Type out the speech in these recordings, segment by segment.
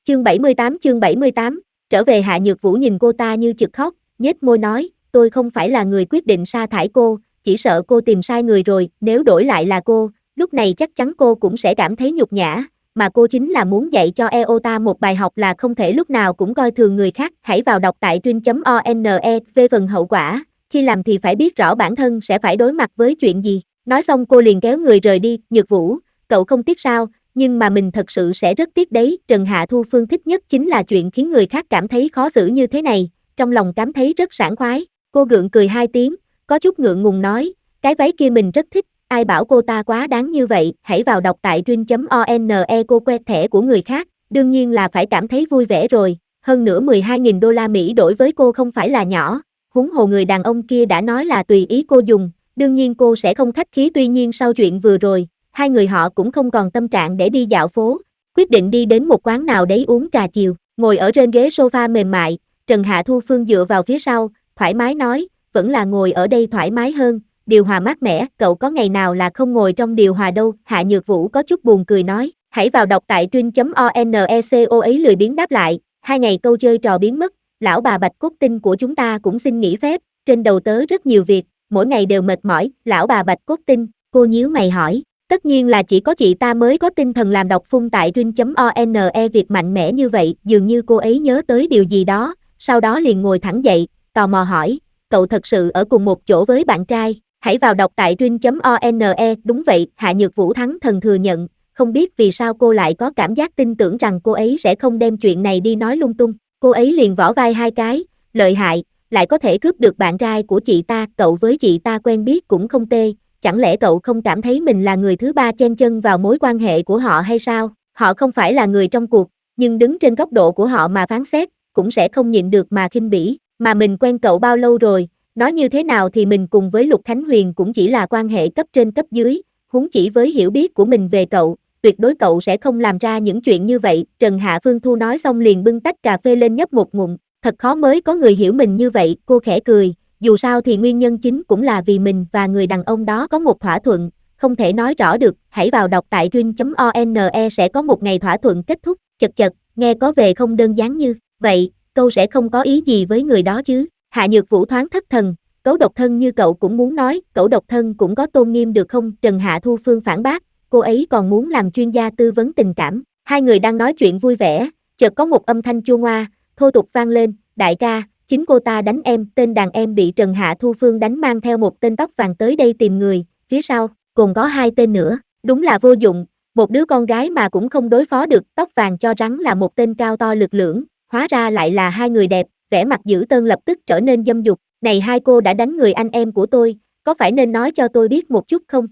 Chương 78, trở về. Hạ Nhược Vũ nhìn cô ta như chực khóc, nhếch môi nói, tôi không phải là người quyết định sa thải cô, chỉ sợ cô tìm sai người rồi, nếu đổi lại là cô, lúc này chắc chắn cô cũng sẽ cảm thấy nhục nhã, mà cô chính là muốn dạy cho Eota một bài học là không thể lúc nào cũng coi thường người khác. Hãy vào đọc tại truyện.one về phần hậu quả, khi làm thì phải biết rõ bản thân sẽ phải đối mặt với chuyện gì. Nói xong cô liền kéo người rời đi. Nhược Vũ, cậu không tiếc sao? Nhưng mà mình thật sự sẽ rất tiếc đấy. Trần Hạ Thu Phương thích nhất chính là chuyện khiến người khác cảm thấy khó xử như thế này, trong lòng cảm thấy rất sảng khoái. Cô gượng cười 2 tiếng, có chút ngượng ngùng nói, cái váy kia mình rất thích, ai bảo cô ta quá đáng như vậy. Hãy vào đọc tại truyện.one. Cô quẹt thẻ của người khác, đương nhiên là phải cảm thấy vui vẻ rồi, hơn nữa 12.000 đô la Mỹ đổi với cô không phải là nhỏ, huống hồ người đàn ông kia đã nói là tùy ý cô dùng, đương nhiên cô sẽ không khách khí. Tuy nhiên sau chuyện vừa rồi, hai người họ cũng không còn tâm trạng để đi dạo phố, quyết định đi đến một quán nào đấy uống trà chiều. Ngồi ở trên ghế sofa mềm mại, Trần Hạ Thu Phương dựa vào phía sau, thoải mái nói, vẫn là ngồi ở đây thoải mái hơn, điều hòa mát mẻ, cậu có ngày nào là không ngồi trong điều hòa đâu. Hạ Nhược Vũ có chút buồn cười nói, hãy vào đọc tại truyện.one. Cô ấy lười biếng đáp lại, 2 ngày câu chơi trò biến mất, lão bà Bạch Cốt Tinh của chúng ta cũng xin nghỉ phép, trên đầu tớ rất nhiều việc, mỗi ngày đều mệt mỏi. Lão bà Bạch Cốt Tinh, cô nhíu mày hỏi, tất nhiên là chỉ có chị ta mới có tinh thần làm đọc phun tại truyện.one. Việc mạnh mẽ như vậy, dường như cô ấy nhớ tới điều gì đó, sau đó liền ngồi thẳng dậy, tò mò hỏi, cậu thật sự ở cùng một chỗ với bạn trai? Hãy vào đọc tại truyện.one. Đúng vậy, Hạ Nhược Vũ thắng thần thừa nhận, không biết vì sao cô lại có cảm giác tin tưởng rằng cô ấy sẽ không đem chuyện này đi nói lung tung. Cô ấy liền vỗ vai 2 cái, lợi hại, lại có thể cướp được bạn trai của chị ta, cậu với chị ta quen biết cũng không tệ, chẳng lẽ cậu không cảm thấy mình là người thứ ba chen chân vào mối quan hệ của họ hay sao? Họ không phải là người trong cuộc, nhưng đứng trên góc độ của họ mà phán xét, cũng sẽ không nhịn được mà khinh bỉ, mà mình quen cậu bao lâu rồi? Nói như thế nào thì mình cùng với Lục Khánh Huyền cũng chỉ là quan hệ cấp trên cấp dưới, huống chỉ với hiểu biết của mình về cậu, tuyệt đối cậu sẽ không làm ra những chuyện như vậy. Trần Hạ Phương Thu nói xong liền bưng tách cà phê lên nhấp một ngụm, thật khó mới có người hiểu mình như vậy. Cô khẽ cười, dù sao thì nguyên nhân chính cũng là vì mình và người đàn ông đó có một thỏa thuận, không thể nói rõ được. Hãy vào đọc tại truyện.one. Sẽ có một ngày thỏa thuận kết thúc. Chật chật, nghe có vẻ không đơn giản như vậy, câu sẽ không có ý gì với người đó chứ? Hạ Nhược Vũ thoáng thất thần, cậu độc thân như cậu cũng muốn nói, cậu độc thân cũng có tôn nghiêm được không? Trần Hạ Thu Phương phản bác, cô ấy còn muốn làm chuyên gia tư vấn tình cảm. Hai người đang nói chuyện vui vẻ, chợt có một âm thanh chua ngoa, thô tục vang lên, đại ca, chính cô ta đánh em. Tên đàn em bị Trần Hạ Thu Phương đánh mang theo một tên tóc vàng tới đây tìm người, phía sau, còn có 2 tên nữa, đúng là vô dụng, một đứa con gái mà cũng không đối phó được. Tóc vàng cho rắn là một tên cao to lực lưỡng, hóa ra lại là 2 người đẹp, vẻ mặt dữ tợn lập tức trở nên dâm dục, này hai cô đã đánh người anh em của tôi, có phải nên nói cho tôi biết một chút không?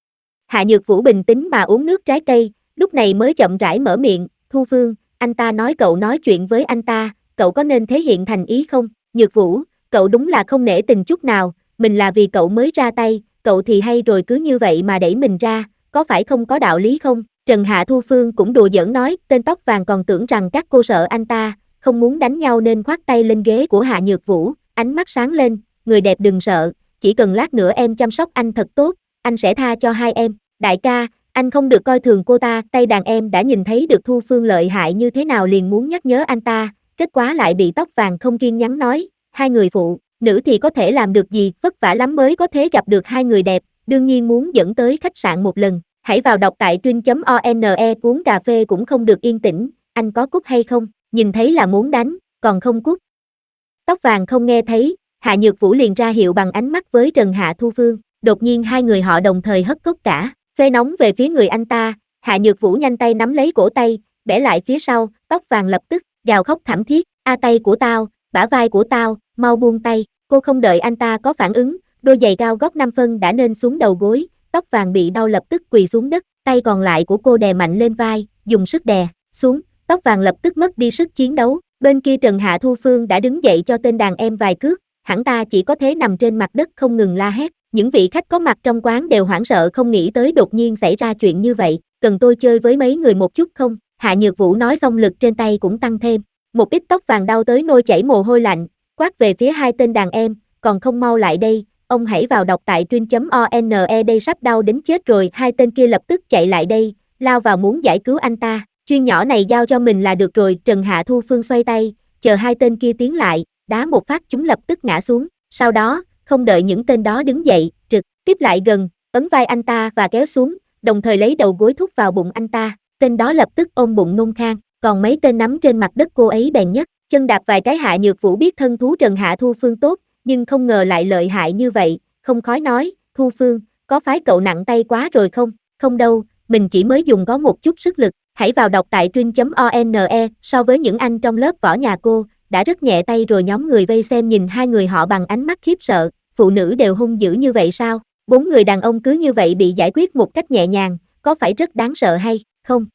Hạ Nhược Vũ bình tĩnh mà uống nước trái cây, lúc này mới chậm rãi mở miệng, Thu Phương, anh ta nói cậu nói chuyện với anh ta, cậu có nên thể hiện thành ý không? Nhược Vũ, cậu đúng là không nể tình chút nào, mình là vì cậu mới ra tay, cậu thì hay rồi cứ như vậy mà đẩy mình ra, có phải không có đạo lý không? Trần Hạ Thu Phương cũng đùa giỡn nói, tên tóc vàng còn tưởng rằng các cô sợ anh ta, không muốn đánh nhau nên khoác tay lên ghế của Hạ Nhược Vũ, ánh mắt sáng lên, người đẹp đừng sợ, chỉ cần lát nữa em chăm sóc anh thật tốt, anh sẽ tha cho hai em. Đại ca, anh không được coi thường cô ta. Tay đàn em đã nhìn thấy được Thu Phương lợi hại như thế nào liền muốn nhắc nhớ anh ta, kết quả lại bị tóc vàng không kiên nhẫn nói, hai người phụ nữ thì có thể làm được gì, vất vả lắm mới có thể gặp được hai người đẹp, đương nhiên muốn dẫn tới khách sạn một lần. Hãy vào đọc tại truyện.one. Uống cà phê cũng không được yên tĩnh, anh có cút hay không? Nhìn thấy là muốn đánh, còn không cút. Tóc vàng không nghe thấy, Hạ Nhược Vũ liền ra hiệu bằng ánh mắt với Trần Hạ Thu Phương, đột nhiên hai người họ đồng thời hất cốc cả, phê nóng về phía người anh ta. Hạ Nhược Vũ nhanh tay nắm lấy cổ tay, bẻ lại phía sau, tóc vàng lập tức gào khóc thảm thiết, a tay của tao, bả vai của tao, mau buông tay. Cô không đợi anh ta có phản ứng, đôi giày cao gót 5 phân đã nên xuống đầu gối, tóc vàng bị đau lập tức quỳ xuống đất, tay còn lại của cô đè mạnh lên vai, dùng sức đè xuống, tóc vàng lập tức mất đi sức chiến đấu. Bên kia Trần Hạ Thu Phương đã đứng dậy cho tên đàn em vài cước, hẳn ta chỉ có thế nằm trên mặt đất không ngừng la hét. Những vị khách có mặt trong quán đều hoảng sợ không nghĩ tới đột nhiên xảy ra chuyện như vậy, cần tôi chơi với mấy người một chút không? Hạ Nhược Vũ nói xong lực trên tay cũng tăng thêm, một ít tóc vàng đau tới nôi chảy mồ hôi lạnh, quát về phía hai tên đàn em, còn không mau lại đây, ông hãy vào đọc tại truyện.one. Đây sắp đau đến chết rồi. Hai tên kia lập tức chạy lại đây, lao vào muốn giải cứu anh ta, Chuyên nhỏ này giao cho mình là được rồi. Trần Hạ Thu Phương xoay tay, chờ hai tên kia tiến lại, đá một phát chúng lập tức ngã xuống. Sau đó, không đợi những tên đó đứng dậy, trực tiếp lại gần, ấn vai anh ta và kéo xuống, đồng thời lấy đầu gối thúc vào bụng anh ta. Tên đó lập tức ôm bụng nôn khan, còn mấy tên nắm trên mặt đất cô ấy bèn nhất chân đạp vài cái. Hạ Nhược Vũ biết thân thú Trần Hạ Thu Phương tốt, nhưng không ngờ lại lợi hại như vậy, không khói nói, Thu Phương, có phái cậu nặng tay quá rồi không? Không đâu, mình chỉ mới dùng có một chút sức lực. Hãy vào đọc tại truyện.one. So với những anh trong lớp võ nhà cô, đã rất nhẹ tay rồi. Nhóm người vây xem nhìn hai người họ bằng ánh mắt khiếp sợ, phụ nữ đều hung dữ như vậy sao? 4 người đàn ông cứ như vậy bị giải quyết một cách nhẹ nhàng, có phải rất đáng sợ hay không?